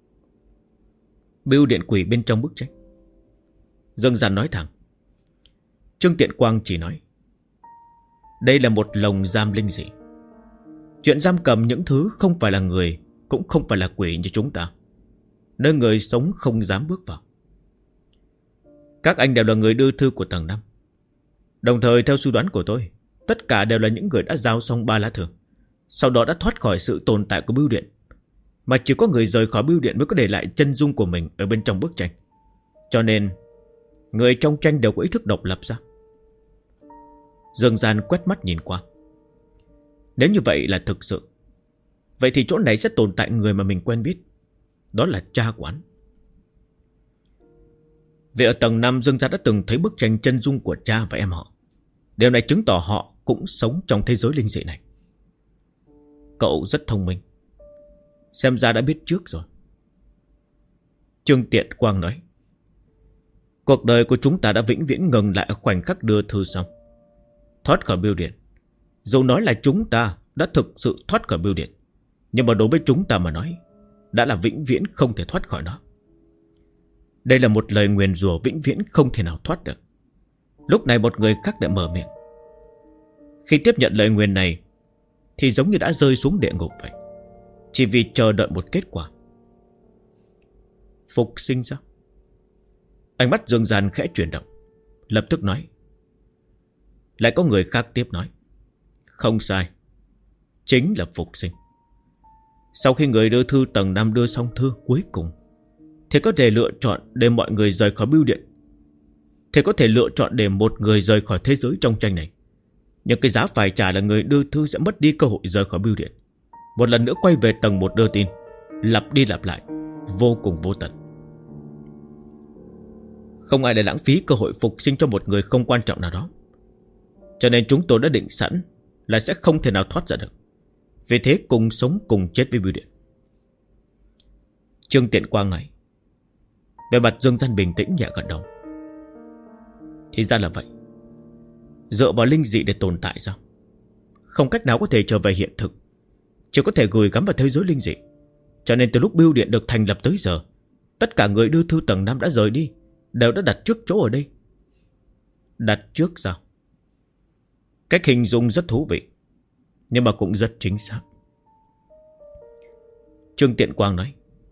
Bưu điện quỷ bên trong bức tranh. Dương Gian nói thẳng. Trương Tiện Quang chỉ nói. Đây là một lồng giam linh dị. Chuyện giam cầm những thứ không phải là người, cũng không phải là quỷ như chúng ta, nơi người sống không dám bước vào. Các anh đều là người đưa thư của tầng 5. Đồng thời theo suy đoán của tôi, tất cả đều là những người đã giao xong 3 lá thư, sau đó đã thoát khỏi sự tồn tại của bưu điện. Mà chỉ có người rời khỏi bưu điện mới có để lại chân dung của mình ở bên trong bức tranh. Cho nên Người trong tranh đều có ý thức độc lập sao? Dương Gian quét mắt nhìn qua. Nếu như vậy là thực sự, vậy thì chỗ này sẽ tồn tại người mà mình quen biết. Đó là cha của hắn. Vì ở tầng 5 Dương Gian đã từng thấy bức tranh chân dung của cha và em họ. Điều này chứng tỏ họ cũng sống trong thế giới linh dị này. Cậu rất thông minh, xem ra đã biết trước rồi. Trương Tiện Quang nói, cuộc đời của chúng ta đã vĩnh viễn ngừng lại ở khoảnh khắc đưa thư xong, thoát khỏi bưu điện. Dù nói là chúng ta đã thực sự thoát khỏi bưu điện, nhưng mà đối với chúng ta mà nói, đã là vĩnh viễn không thể thoát khỏi nó. Đây là một lời nguyền rủa vĩnh viễn không thể nào thoát được. Lúc này một người khác đã mở miệng. Khi tiếp nhận lời nguyền này thì giống như đã rơi xuống địa ngục vậy, chỉ vì chờ đợi một kết quả. Phục sinh sao? Ánh mắt Dương Gian khẽ chuyển động, lập tức nói. Lại có người khác tiếp nói. Không sai, chính là phục sinh. Sau khi người đưa thư tầng 5 đưa xong thư cuối cùng, thì có thể lựa chọn để mọi người rời khỏi bưu điện. Thì có thể lựa chọn để một người rời khỏi thế giới trong tranh này. Nhưng cái giá phải trả là người đưa thư sẽ mất đi cơ hội rời khỏi bưu điện, một lần nữa quay về tầng 1 đưa tin, lặp đi lặp lại, vô cùng vô tận. Không ai để lãng phí cơ hội phục sinh cho một người không quan trọng nào đó. Cho nên chúng tôi đã định sẵn là sẽ không thể nào thoát ra được. Vì thế cùng sống cùng chết với bưu điện. Trương Tiện Quang nói. Về mặt Dương Gian bình tĩnh nhẹ gật đầu. Thì ra là vậy. Dựa vào linh dị để tồn tại sao? Không cách nào có thể trở về hiện thực, chỉ có thể gửi gắm vào thế giới linh dị. Cho nên từ lúc bưu điện được thành lập tới giờ, tất cả người đưa thư tầng 5 đã rời đi, đều đã đặt trước chỗ ở đây. Đặt trước sao? Cách hình dung rất thú vị, nhưng mà cũng rất chính xác. Trương Tiện Quang nói.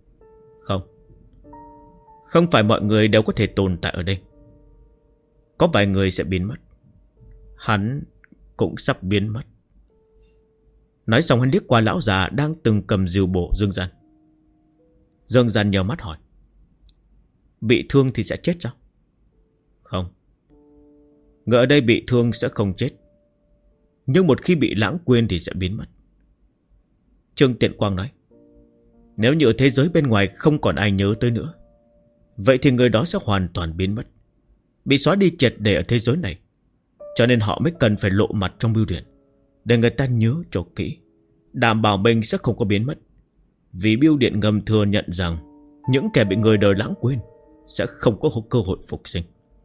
Không phải mọi người đều có thể tồn tại ở đây. Có vài người sẽ biến mất. Hắn cũng sắp biến mất. Nói xong hắn liếc qua lão già đang từng cầm rìu bổ Dương Gian. Dương Gian nhờ mắt hỏi. Bị thương thì sẽ chết sao? Không. Người ở đây bị thương sẽ không chết, nhưng một khi bị lãng quên thì sẽ biến mất. Trương Tiện Quang nói. Nếu như ở thế giới bên ngoài không còn ai nhớ tới nữa, vậy thì người đó sẽ hoàn toàn biến mất, bị xóa đi triệt để ở thế giới này. Cho nên họ mới cần phải lộ mặt trong bưu điện, để người ta nhớ cho kỹ, đảm bảo mình sẽ không có biến mất. Vì bưu điện ngầm thừa nhận rằng những kẻ bị người đời lãng quên sẽ không có cơ hội phục sinh.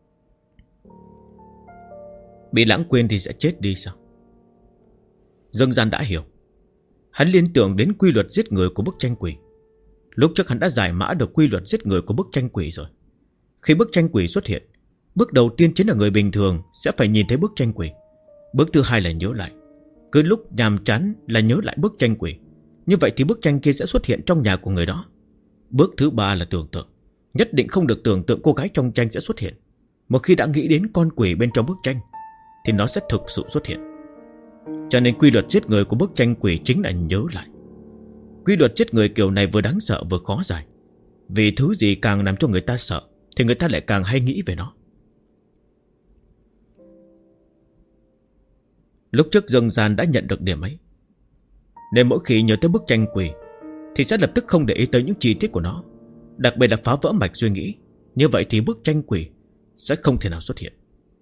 Bị lãng quên thì sẽ chết đi sao? Dương Gian đã hiểu. Hắn liên tưởng đến quy luật giết người của bức tranh quỷ. Lúc trước hắn đã giải mã được quy luật giết người của bức tranh quỷ rồi. Khi bức tranh quỷ xuất hiện, bước đầu tiên chính là người bình thường sẽ phải nhìn thấy bức tranh quỷ. Bước thứ hai là nhớ lại. Cứ lúc nhàm chán là nhớ lại bức tranh quỷ. Như vậy thì bức tranh kia sẽ xuất hiện trong nhà của người đó. Bước thứ ba là tưởng tượng. Nhất định không được tưởng tượng cô gái trong tranh sẽ xuất hiện. Một khi đã nghĩ đến con quỷ bên trong bức tranh thì nó sẽ thực sự xuất hiện. Cho nên quy luật giết người của bức tranh quỷ chính là nhớ lại. Quy luật giết người kiểu này vừa đáng sợ vừa khó giải. Vì thứ gì càng làm cho người ta sợ thì người ta lại càng hay nghĩ về nó. Lúc trước Dương Gian đã nhận được điểm ấy, nên mỗi khi nhớ tới bức tranh quỷ thì sẽ lập tức không để ý tới những chi tiết của nó, đặc biệt là phá vỡ mạch suy nghĩ. Như vậy thì bức tranh quỷ sẽ không thể nào xuất hiện.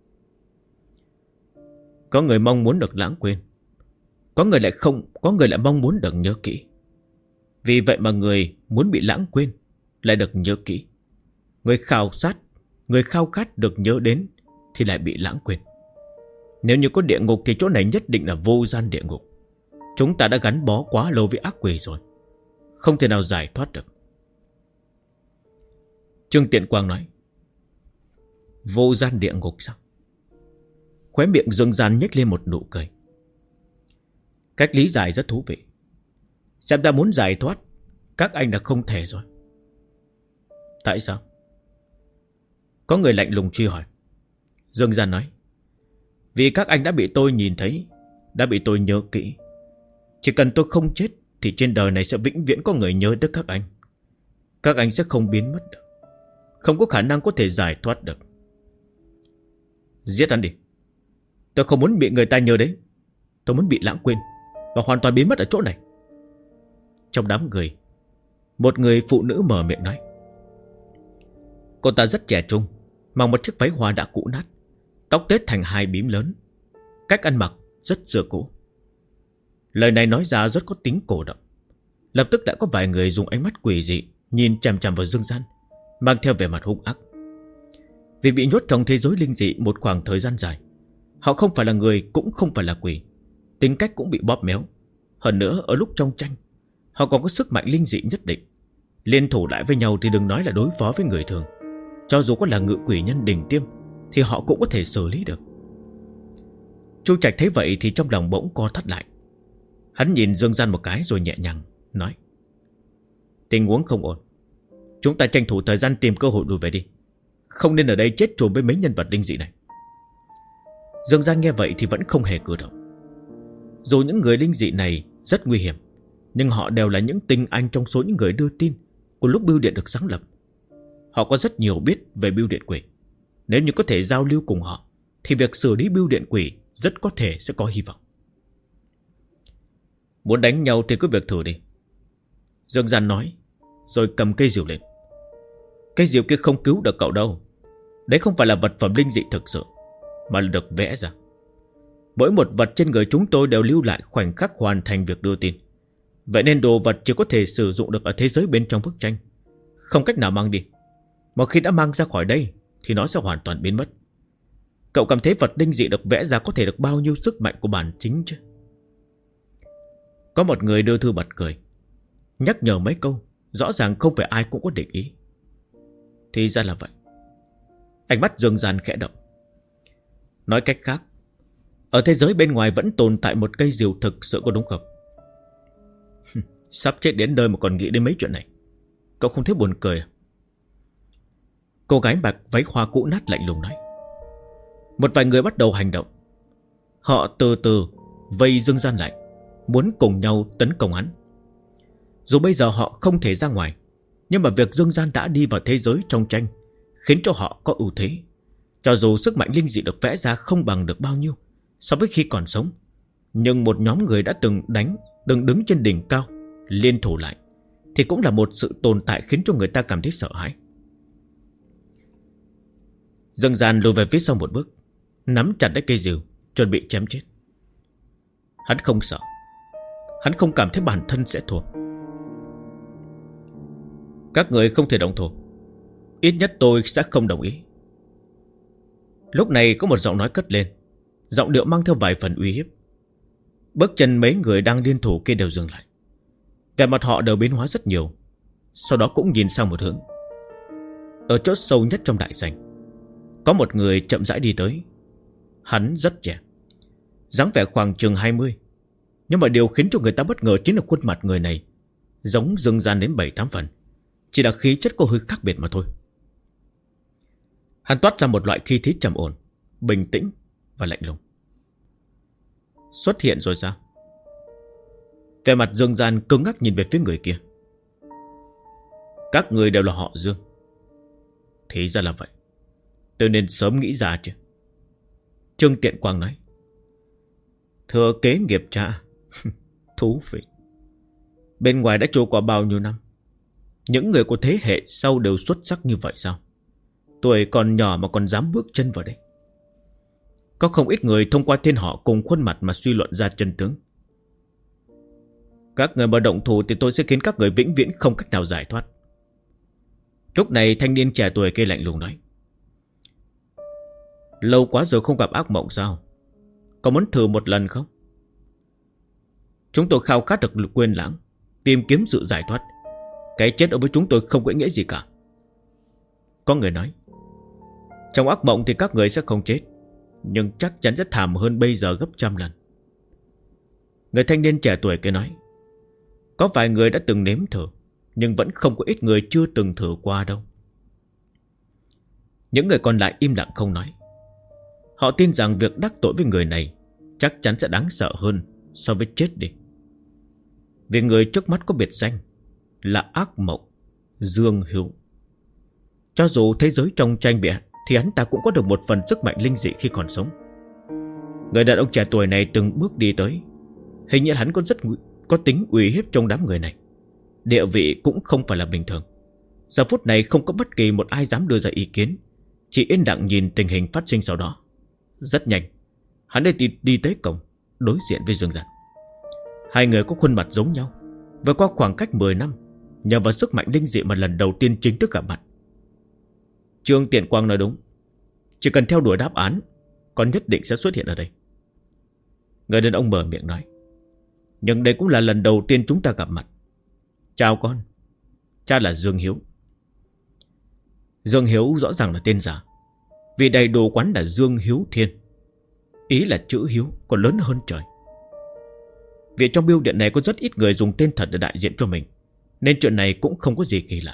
Có người mong muốn được lãng quên, có người lại không, có người lại mong muốn được nhớ kỹ. Vì vậy mà người muốn bị lãng quên lại được nhớ kỹ. Người khao khát được nhớ đến thì lại bị lãng quên. Nếu như có địa ngục thì chỗ này nhất định là vô gian địa ngục. Chúng ta đã gắn bó quá lâu với ác quỷ rồi, không thể nào giải thoát được. Trương Tiện Quang nói. Vô gian địa ngục sao? Khóe miệng Dương Gian nhếch lên một nụ cười. Cách lý giải rất thú vị. Xem ra muốn giải thoát các anh đã không thể rồi. Tại sao? Có người lạnh lùng truy hỏi. Dương Gian nói. Vì các anh đã bị tôi nhìn thấy, đã bị tôi nhớ kỹ. Chỉ cần tôi không chết thì trên đời này sẽ vĩnh viễn có người nhớ tới các anh. Các anh sẽ không biến mất được, không có khả năng có thể giải thoát được. Giết hắn đi. Tôi không muốn bị người ta nhớ đấy. Tôi muốn bị lãng quên và hoàn toàn biến mất ở chỗ này. Trong đám người, một người phụ nữ mở miệng nói. Cô ta rất trẻ trung, mặc một chiếc váy hoa đã cũ nát, tóc tết thành hai bím lớn, cách ăn mặc rất xưa cũ. Lời này nói ra rất có tính cổ động. Lập tức đã có vài người dùng ánh mắt quỷ dị nhìn chằm chằm vào Dương Gian, mang theo vẻ mặt hung ác. Vì bị nhốt trong thế giới linh dị một khoảng thời gian dài, họ không phải là người cũng không phải là quỷ, tính cách cũng bị bóp méo. Hơn nữa ở lúc trong tranh, họ còn có sức mạnh linh dị nhất định. Liên thủ lại với nhau thì đừng nói là đối phó với người thường, cho dù có là ngự quỷ nhân đỉnh tiêm thì họ cũng có thể xử lý được. Chu Trạch thấy vậy thì trong lòng bỗng co thắt lại. Hắn nhìn Dương Gian một cái rồi nhẹ nhàng nói. Tình huống không ổn, chúng ta tranh thủ thời gian tìm cơ hội đuổi về đi, không nên ở đây chết trùm với mấy nhân vật linh dị này. Dương Gian nghe vậy thì vẫn không hề cử động. Dù những người linh dị này rất nguy hiểm, nhưng họ đều là những tinh anh trong số những người đưa tin của lúc bưu điện được sáng lập. Họ có rất nhiều biết về bưu điện quỷ. Nếu như có thể giao lưu cùng họ thì việc xử lý bưu điện quỷ rất có thể sẽ có hy vọng. Muốn đánh nhau thì cứ việc thử đi, Dương Gian nói, rồi cầm cây diều lên. Cây diều kia không cứu được cậu đâu. Đấy không phải là vật phẩm linh dị thực sự, mà là được vẽ ra. Mỗi một vật trên người chúng tôi đều lưu lại khoảnh khắc hoàn thành việc đưa tin. Vậy nên đồ vật chỉ có thể sử dụng được ở thế giới bên trong bức tranh, không cách nào mang đi. Mà khi đã mang ra khỏi đây thì nó sẽ hoàn toàn biến mất. Cậu cảm thấy vật linh dị được vẽ ra có thể được bao nhiêu sức mạnh của bản chính chứ? Có một người đưa thư bật cười, nhắc nhở mấy câu rõ ràng không phải ai cũng có định ý. Thì ra là vậy. Ánh mắt Dương Gian khẽ động. Nói cách khác, ở thế giới bên ngoài vẫn tồn tại một cây diều thực sự, có đúng không? Sắp chết đến nơi mà còn nghĩ đến mấy chuyện này, cậu không thấy buồn cười à? Cô gái mặc váy hoa cũ nát lạnh lùng nói. Một vài người bắt đầu hành động. Họ từ từ vây Dương Gian lại, muốn cùng nhau tấn công hắn. Dù bây giờ họ không thể ra ngoài, nhưng mà việc Dương Gian đã đi vào thế giới trong tranh khiến cho họ có ưu thế. Cho dù sức mạnh linh dị được vẽ ra không bằng được bao nhiêu so với khi còn sống, nhưng một nhóm người đã từng đứng trên đỉnh cao liên thủ lại thì cũng là một sự tồn tại khiến cho người ta cảm thấy sợ hãi. Dương Gian lùi về phía sau một bước, nắm chặt lấy cây diều, chuẩn bị chém chết. Hắn không sợ. Hắn không cảm thấy bản thân sẽ thua. Các người không thể đồng thủ, ít nhất tôi sẽ không đồng ý. Lúc này có một giọng nói cất lên, giọng điệu mang theo vài phần uy hiếp. Bước chân mấy người đang liên thủ kia đều dừng lại. Vẻ mặt họ đều biến hóa rất nhiều. Sau đó cũng nhìn sang một hướng. Ở chỗ sâu nhất trong đại sảnh có một người chậm rãi đi tới. Hắn rất trẻ, dáng vẻ khoảng chừng 20. Nhưng mà điều khiến cho người ta bất ngờ chính là khuôn mặt người này giống Dương Gian đến 7-8 phần. Chỉ là khí chất có hơi khác biệt mà thôi. Hắn toát ra một loại khí thế trầm ổn, bình tĩnh và lạnh lùng. Xuất hiện rồi sao? Vẻ mặt Dương Gian cứng ngắc nhìn về phía người kia. Các người đều là họ Dương. Thì ra là vậy. Tôi nên sớm nghĩ ra chứ. Trương Tiện Quang nói. Thừa kế nghiệp cha. Thú vị. Bên ngoài đã trôi qua bao nhiêu năm, những người của thế hệ sau đều xuất sắc như vậy sao? Tuổi còn nhỏ mà còn dám bước chân vào đây. Có không ít người thông qua tên họ cùng khuôn mặt mà suy luận ra chân tướng. Các người mà động thủ thì tôi sẽ khiến các người vĩnh viễn không cách nào giải thoát. Lúc này thanh niên trẻ tuổi kia lạnh lùng nói. Lâu quá rồi không gặp ác mộng sao? Có muốn thử một lần không? Chúng tôi khao khát được quên lãng, tìm kiếm sự giải thoát. Cái chết đối với chúng tôi không có ý nghĩa gì cả. Có người nói. Trong ác mộng thì các người sẽ không chết, nhưng chắc chắn sẽ thảm hơn bây giờ gấp trăm lần. Người thanh niên trẻ tuổi kia nói. Có vài người đã từng nếm thử, nhưng vẫn không có ít người chưa từng thử qua đâu. Những người còn lại im lặng không nói. Họ tin rằng việc đắc tội với người này chắc chắn sẽ đáng sợ hơn so với chết đi. Vì người trước mắt có biệt danh là ác mộng Dương Hữu. Cho dù thế giới trong tranh thì hắn ta cũng có được một phần sức mạnh linh dị khi còn sống. Người đàn ông trẻ tuổi này từng bước đi tới. Hình như hắn có tính uy hiếp trong đám người này. Địa vị cũng không phải là bình thường. Giờ phút này không có bất kỳ một ai dám đưa ra ý kiến, chỉ yên lặng nhìn tình hình phát sinh sau đó. Rất nhanh, hắn đã đi tới cổng, đối diện với Dương Giản. Hai người có khuôn mặt giống nhau, và qua khoảng cách 10 năm, nhờ vào sức mạnh linh dị mà lần đầu tiên chính thức gặp mặt. Trương Tiện Quang nói đúng, chỉ cần theo đuổi đáp án, con nhất định sẽ xuất hiện ở đây. Người đàn ông mở miệng nói. Nhưng đây cũng là lần đầu tiên chúng ta gặp mặt. Chào con, cha là Dương Hiếu. Dương Hiếu rõ ràng là tên giả, vì đầy đủ quán là Dương Hiếu Thiên. Ý là chữ Hiếu còn lớn hơn trời. Vì trong bưu điện này có rất ít người dùng tên thật để đại diện cho mình, nên chuyện này cũng không có gì kỳ lạ.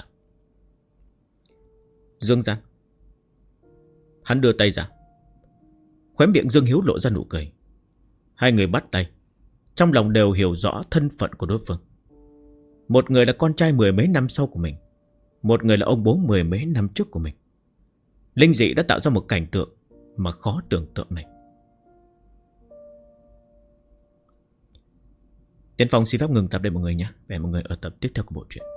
Dương Giản. Hắn đưa tay ra. Khóe miệng Dương Hiếu lộ ra nụ cười. Hai người bắt tay, trong lòng đều hiểu rõ thân phận của đối phương. Một người là con trai mười mấy năm sau của mình, một người là ông bố mười mấy năm trước của mình. Linh dị đã tạo ra một cảnh tượng mà khó tưởng tượng này. Tiến Phong xin phép ngừng tập đây mọi người nhé. Và hẹn mọi người ở tập tiếp theo của bộ truyện.